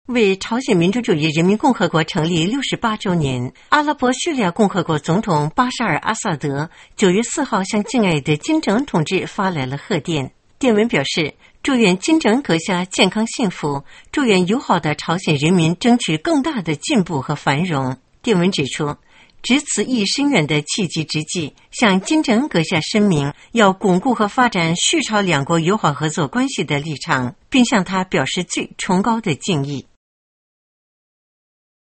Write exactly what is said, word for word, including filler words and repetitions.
为朝鲜民主主义人民共和国成立六十八周年，阿拉伯叙利亚共和国总统巴沙尔·阿萨德九月四号向敬爱的金正恩同志发来了贺电。电文表示，祝愿金正恩阁下健康幸福，祝愿友好的朝鲜人民争取更大的进步和繁荣。电文指出，值此意义深远的契机之际，向金正恩阁下声明要巩固和发展叙朝两国友好合作关系的立场，并向他表示最崇高的敬意。